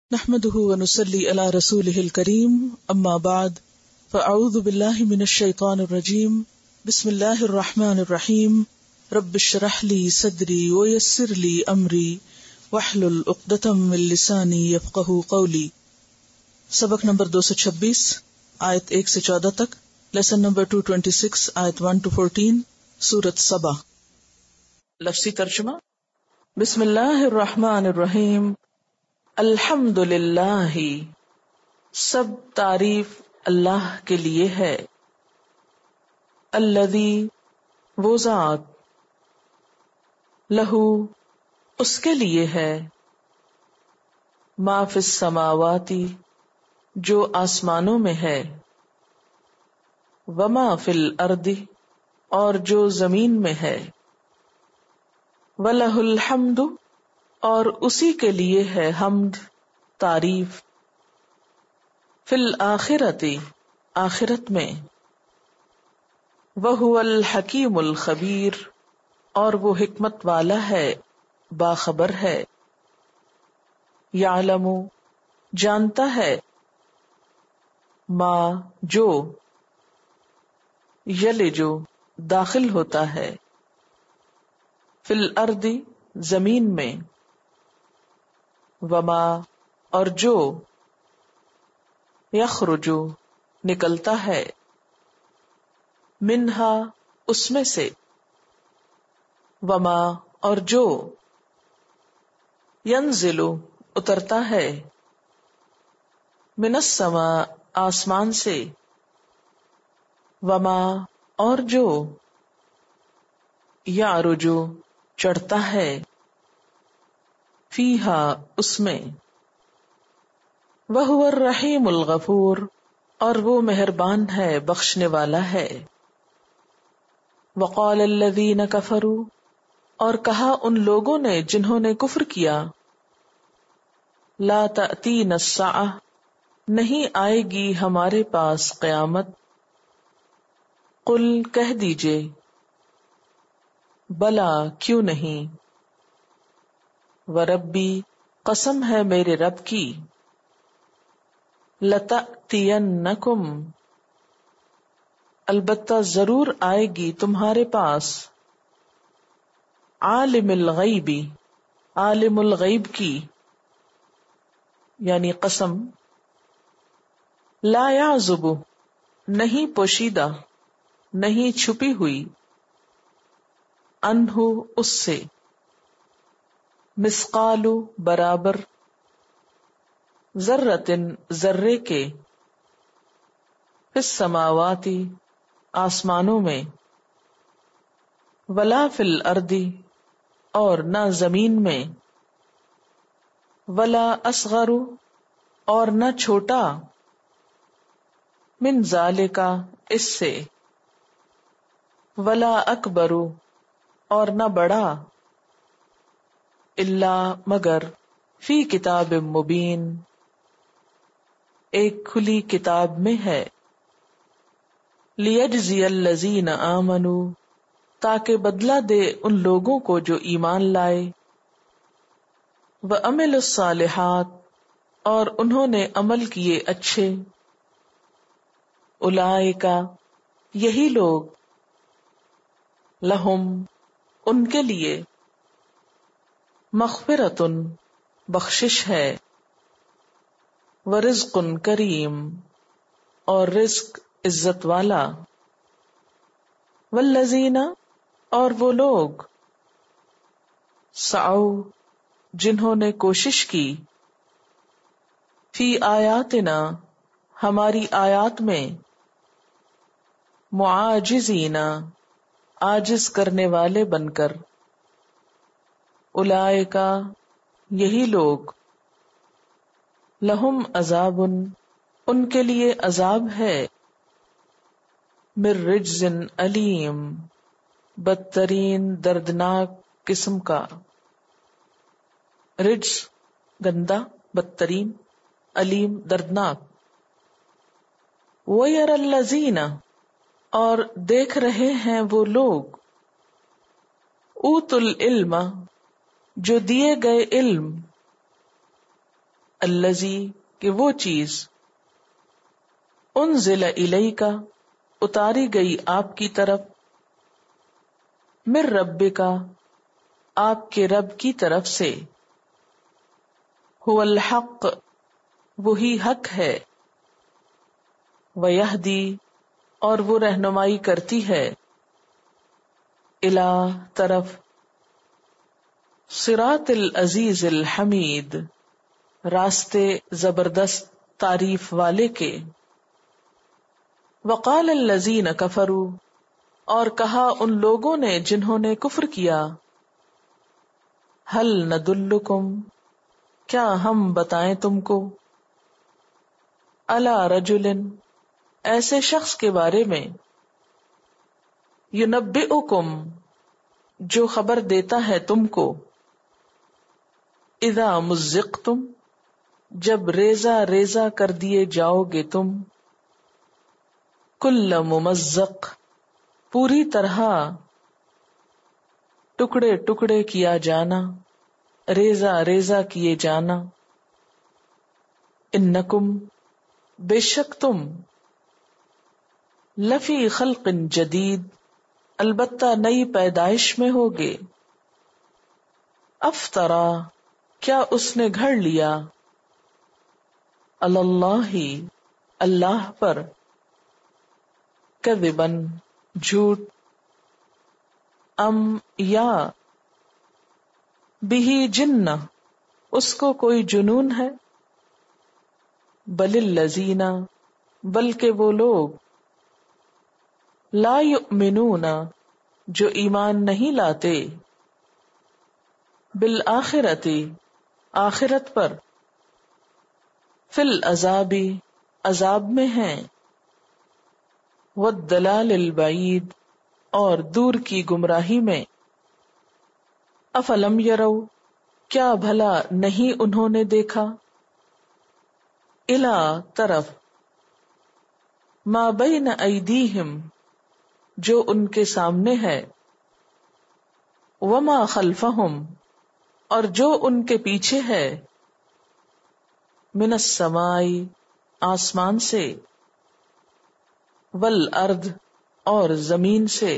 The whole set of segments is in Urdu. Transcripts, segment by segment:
نحمده ونصلي على رسوله الكريم اما بعد فاعوذ بالله من الشيطان الرجيم بسم الله الرحمن الرحيم رب اشرح لي صدري ويسر لي امري واحلل عقدة من لساني يفقهوا قولي۔ سبق نمبر 226 آیت 1 سے 14 تک، لیسن نمبر 226 آیت 1 to 14، سورۃ سبا۔ لفظی ترجمہ: بسم اللہ الرحمن الرحیم، الحمد للہ، سب تعریف اللہ کے لیے ہے، الذی، وہ ذات، لہو، اس کے لیے ہے، ما فی السماواتی، جو آسمانوں میں ہے، وما فی الارض، اور جو زمین میں ہے، وَلَهُ الْحَمْدُ، اور اسی کے لیے ہے حمد، تعریف، فی الآخرۃ، آخرت میں، وَهُوَ الْحَكِيمُ الْخَبِيرُ، اور وہ حکمت والا ہے، باخبر ہے، یعلم، جانتا ہے، ما، جو، یلج، داخل ہوتا ہے، فی الارض، زمین میں، وما، اور جو، یخرج، نکلتا ہے، منہا، اس میں سے، وما، اور جو، ینزل، اترتا ہے، من السماء، آسمان سے، وما، اور جو، یعرج، چڑھتا ہے، فیہا، اس میں، وَهُوَ الرَّحِيمُ الْغَفُورُ، اور وہ مہربان ہے، بخشنے والا ہے، وَقَالَ الَّذِينَ كَفَرُوا، اور کہا ان لوگوں نے جنہوں نے کفر کیا، لَا تَأْتِينَ السَّاعَةُ، نہیں آئے گی ہمارے پاس قیامت، قل، کہہ دیجئے، بلا، کیوں نہیں، وربی، قسم ہے میرے رب کی، لتأتینکم، البتہ ضرور آئے گی تمہارے پاس، عالم الغیب، عالم الغیب کی، یعنی قسم، لا یعزب، نہیں پوشیدہ، نہیں چھپی ہوئی، عنہ، اس سے، مثقال، برابر، ذرۃ، ذرے کے، فی السماوات، آسمانوں میں، ولا فی الارض، اور نہ زمین میں، ولا اصغر، اور نہ چھوٹا، من ذالک، اس سے، ولا اکبر، اور نہ بڑا، الا، مگر، فی کتاب مبین، ایک کھلی کتاب میں ہے، لیجزی الذین آمنوا، تاکہ بدلہ دے ان لوگوں کو جو ایمان لائے، وعملوا الصالحات، اور انہوں نے عمل کیے اچھے، اولئک، یہی لوگ، لہم، ان کے لیے، مغفرۃ، بخشش ہے، ورزق کریم، اور رزق عزت والا، والذین، اور وہ لوگ، سعوا، جنہوں نے کوشش کی، فی آیاتنا، ہماری آیات میں، معاجزین، عاجز کرنے والے بن کر، اولئک، یہی لوگ، لہم عذاب، ان کے لیے عذاب ہے، من رجز علیم، بدترین دردناک قسم کا، رجز، گندا، بدترین، علیم، دردناک، وَيَرَى الَّذِينَ، اور دیکھ رہے ہیں وہ لوگ، اوتوا العلم، جو دیے گئے علم، الذی کہ وہ چیز، انزل الیک اتاری گئی آپ کی طرف، من ربک آپ کے رب کی طرف سے، هو الحق وہی حق ہے، ویہدی اور وہ رہنمائی کرتی ہے، الی طرف، صراط العزیز الحمید راستے زبردست تعریف والے کے، وقال الذین کفروا اور کہا ان لوگوں نے جنہوں نے کفر کیا، هل ندلکم کیا ہم بتائیں تم کو، علی رجل ایسے شخص کے بارے میں، ینبئکم جو خبر دیتا ہے تم کو، اذا مزقتم جب ریزہ ریزہ کر دیے جاؤ گے تم، کل ممزق پوری طرح ٹکڑے ٹکڑے کیا جانا، ریزہ ریزہ کیے جانا، انکم بے شک تم، لفی خلق جدید البتہ نئی پیدائش میں ہوگے، افطرا کیا اس نے گھڑ لیا، اللہ اللہ پر، کذبن جھوٹ، ام یا بہ جنہ اس کو کوئی جنون ہے، بل الذین بلکہ وہ لوگ، لا یؤمنون جو ایمان نہیں لاتے، بالآخرۃ آخرت پر، فی العذاب عذاب میں ہیں، والضلال البعید اور دور کی گمراہی میں، افلم یروا کیا بھلا نہیں انہوں نے دیکھا، الی طرف، ما بین ایدیہم جو ان کے سامنے ہے، وما خلفہم اور جو ان کے پیچھے ہے، من السماء آسمان سے، والارض اور زمین سے،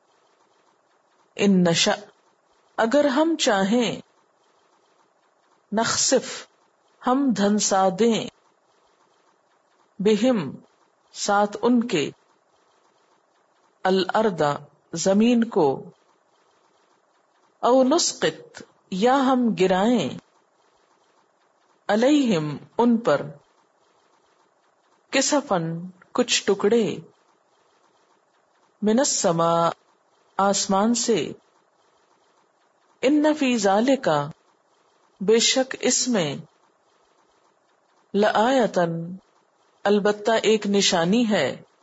ان نشأ اگر ہم چاہیں، نخسف ہم دھنسا دیں، بہم ساتھ ان کے، الارض زمین کو، او نسقط یا ہم گرائیں، علیہم ان پر، کسفن کچھ ٹکڑے، من السماء آسمان سے، ان فی ذالک بے شک اس میں، لآیۃً البتہ ایک نشانی ہے،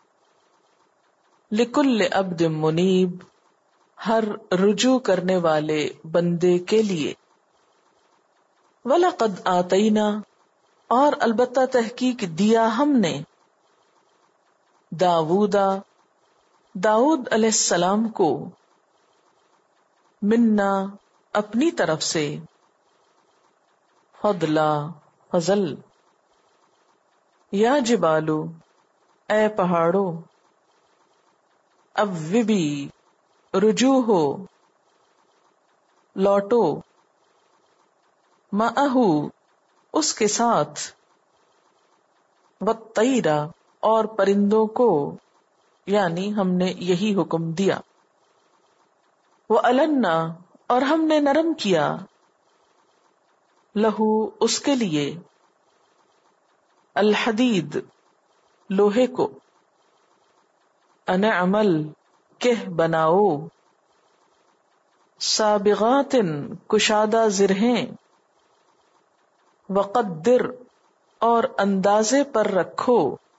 لکل عبد منیب ہر رجوع کرنے والے بندے کے لیے، وَلَقَدْ آتَيْنَا اور البتہ تحقیق دیا ہم نے، داؤد علیہ السلام کو، منا اپنی طرف سے، فضلا فضل، یا جبالو اے پہاڑو، اوبی رجوع ہو، لوٹو، معہو اس کے ساتھ، والطیر اور پرندوں کو، یعنی ہم نے یہی حکم دیا، وَأَلَنَّا اور ہم نے نرم کیا، لہو اس کے لیے، الحدید لوہے کو، ان عمل کہ بناؤ، سابغات کشادہ زرہیں، وقدر اور اندازے پر رکھو،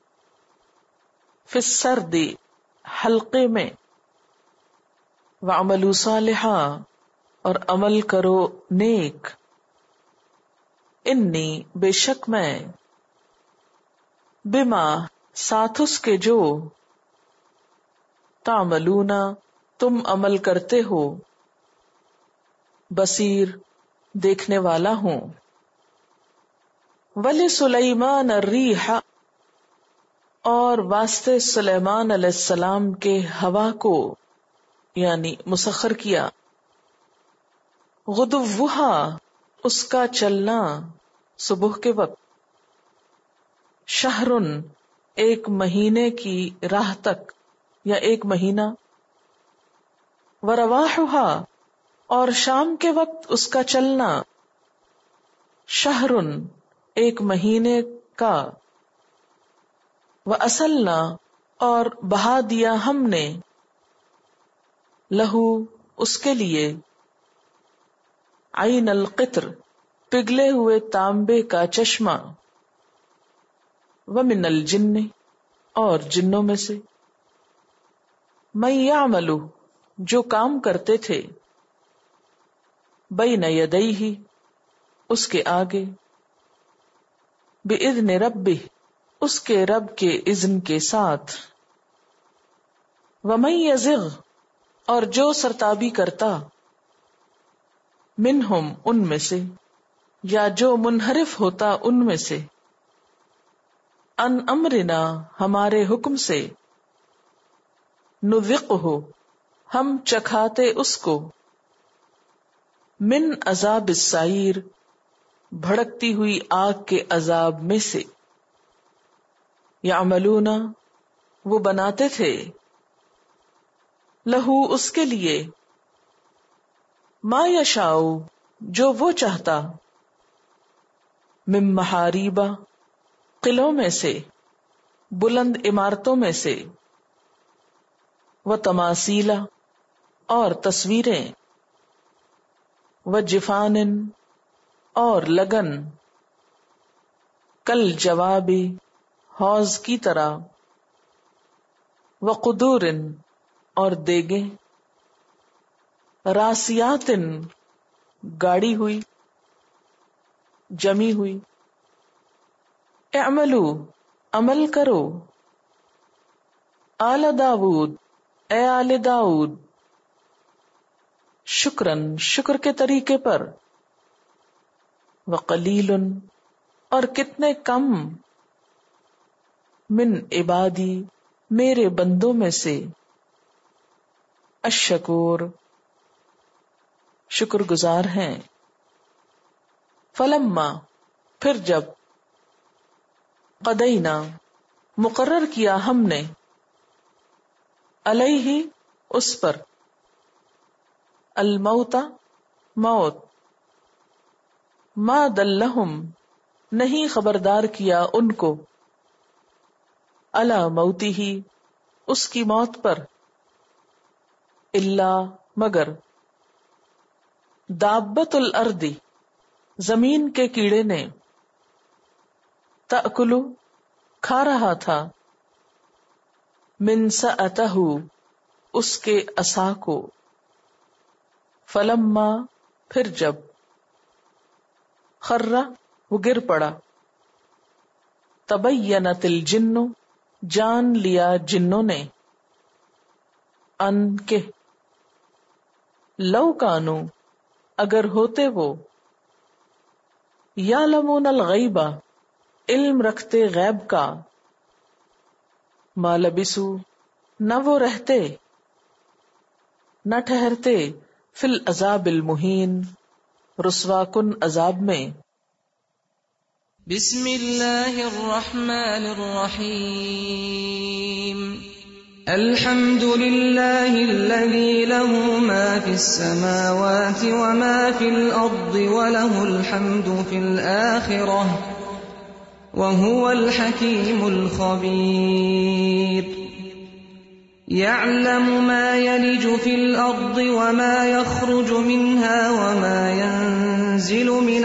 فی السرد حلقے میں، وعملوا صالحا اور عمل کرو نیک، انی بے شک میں، بما ساتھ اس کے جو، تعملون تم عمل کرتے ہو، بصیر دیکھنے والا ہوں، وَلِسُلَيْمَانَ الرِّيحَ، اور واسطے سلیمان علیہ السلام کے ہوا کو یعنی مسخر کیا، غدوہا اس کا چلنا صبح کے وقت، شہرن ایک مہینے کی راہ تک یا ایک مہینہ، ورواحہا اور شام کے وقت اس کا چلنا، شہرن ایک مہینے کا، وَأَسَلْنَا اور بہا دیا ہم نے، لہو اس کے لیے، عین القطر پگھلے ہوئے تانبے کا چشمہ، ومن الجن اور جنوں میں سے، من یعمل جو کام کرتے تھے، بین یدیہ اس کے آگے، بإذن ربہ اس کے رب کے اذن کے ساتھ، ومن یزغ اور جو سرتابی کرتا، منہم ان میں سے، یا جو منحرف ہوتا ان میں سے، ان امرنا ہمارے حکم سے، نذقہ ہم چکھاتے اس کو، من عذاب السعیر بھڑکتی ہوئی آگ کے عذاب میں سے، یعملون وہ بناتے تھے، لہو اس کے لیے، ما یشاء جو وہ چاہتا، من محاریبا قلعوں میں سے، بلند عمارتوں میں سے، و تماثیلا اور تصویریں، و جفان اور لگن، کل جوابی حوض کی طرح، و قدور اور دیگیں، راسیات گاڑی ہوئی جمی ہوئی، اعملو عمل کرو، آل داود اے آل داؤد، شکرن شکر کے طریقے پر، وقلیل اور کتنے کم، من عبادی میرے بندوں میں سے، الشکور شکر گزار ہیں، فلما پھر جب، قدینا مقرر کیا ہم نے، علیہ اس پر، الموت موت، ما دلہم نہیں خبردار کیا ان کو، علی موتہ اس کی موت پر، الا مگر، دابۃ الارض زمین کے کیڑے نے، تأکلو کھا رہا تھا، من سأتہ اس کے عصا کو، فلما پھر جب، خر وہ گر پڑا، تبینت الجن جان لیا جنوں نے، ان کے، لو کانو اگر ہوتے وہ، یعلمون الغیب علم رکھتے غیب کا، ما لبثو نہ وہ رہتے، نہ ٹھہرتے، فی العذاب المہین رسوا کن عذاب میں۔ بسم اللہ الرحمن الرحیم، الحمد للہ الذی له ما فی السماوات وما فی الارض وله الحمد فی الآخرہ وهو الحکیم الخبیر، يعلم ما يلج في الأرض وما يخرج منها وما ينزل من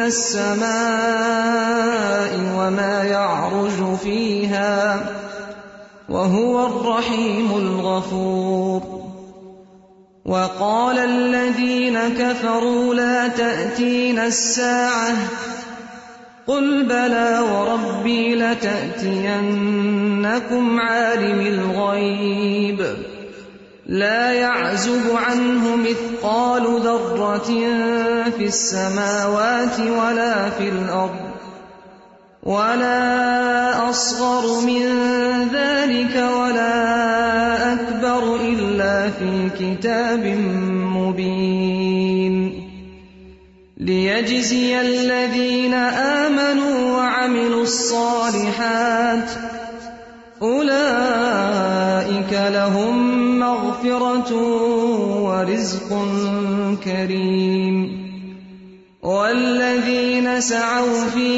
السماء وما يعرج فيها وهو الرحيم الغفور. وقال الذين كفروا لا تأتينا الساعة قل بلى وربي لتأتينكم عالم الغيب لا يعزب عنه مثقال ذرة في السماوات ولا في الأرض ولا أصغر من ذلك ولا أكبر إلا في كتاب مبين ليجزي الذين آمنوا وعملوا الصالحات أولئك لهم مغفرة ورزق كريم والذين سعوا في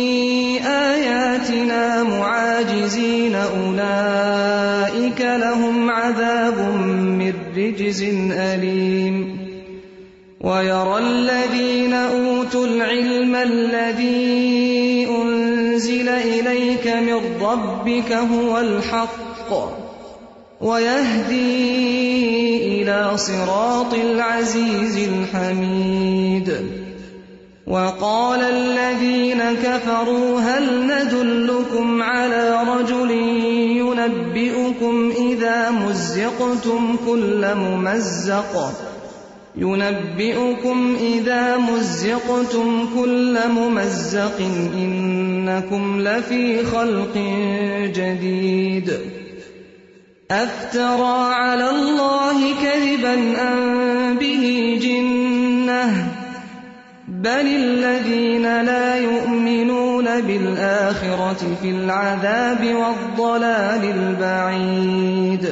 آياتنا معاجزين أولئك لهم عذاب من رجز أليم ويرى الذين أوتوا العلم الذي أنزل إليك من ربك هو الحق ويهدي إلى صراط العزيز الحميد وقال الذين كفروا هل ندلكم على رجل ينبئكم إذا مزقتم كل ممزق إنكم لفي خلق جديد أفترى على الله كذبا أم به جنة بل الذين لا يؤمنون بالآخرة في العذاب والضلال البعيد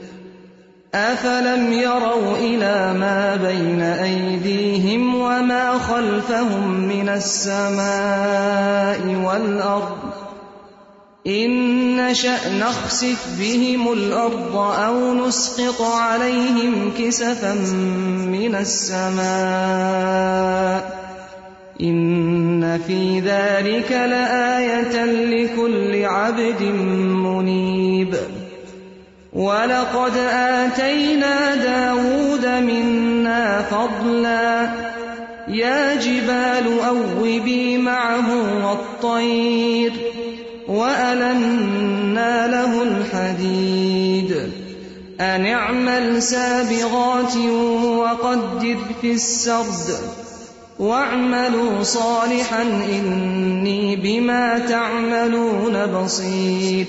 أفلم يروا إلى ما بين أيديهم وما خلفهم من السماء والأرض إن نشأ نخسف بهم الأرض أو نسقط عليهم كسفا من السماء إن في ذلك لآية لكل عبد منيب ولقد آتينا داود منا فضلا يا جبال أوبي معه والطير وألنا له الحديد أن اعمل سابغات وقدر في السرد واعملوا صالحا إني بما تعملون بصير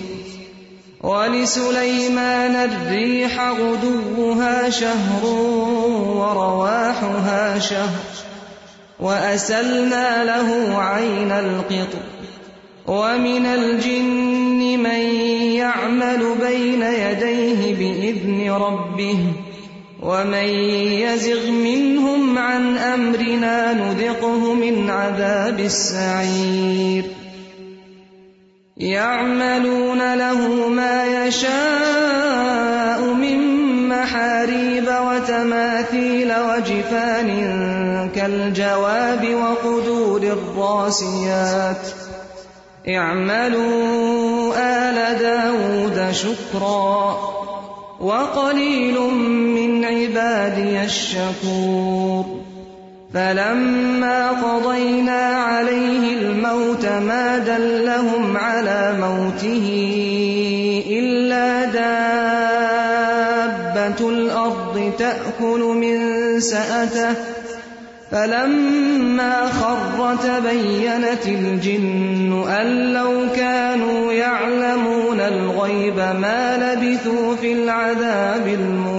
ولسليمان الريح غدوها شهر ورواحها شهر وأسلنا له عين القطر ومن الجن من يعمل بين يديه بإذن ربه ومن يزغ منهم عن أمرنا نذقه من عذاب السعير يعملون له ما يشاء من محاريب وتماثيل وجفان كالجواب وقدور الراسيات اعملوا آل داود شكرا وقليل من عبادي الشكور فلما قضينا عليه الموت ما دلهم على موته إلا دابة الأرض تأكل من سأته فلما خر تبينت الجن أن لو كانوا يعلمون الغيب ما لبثوا في العذاب المهين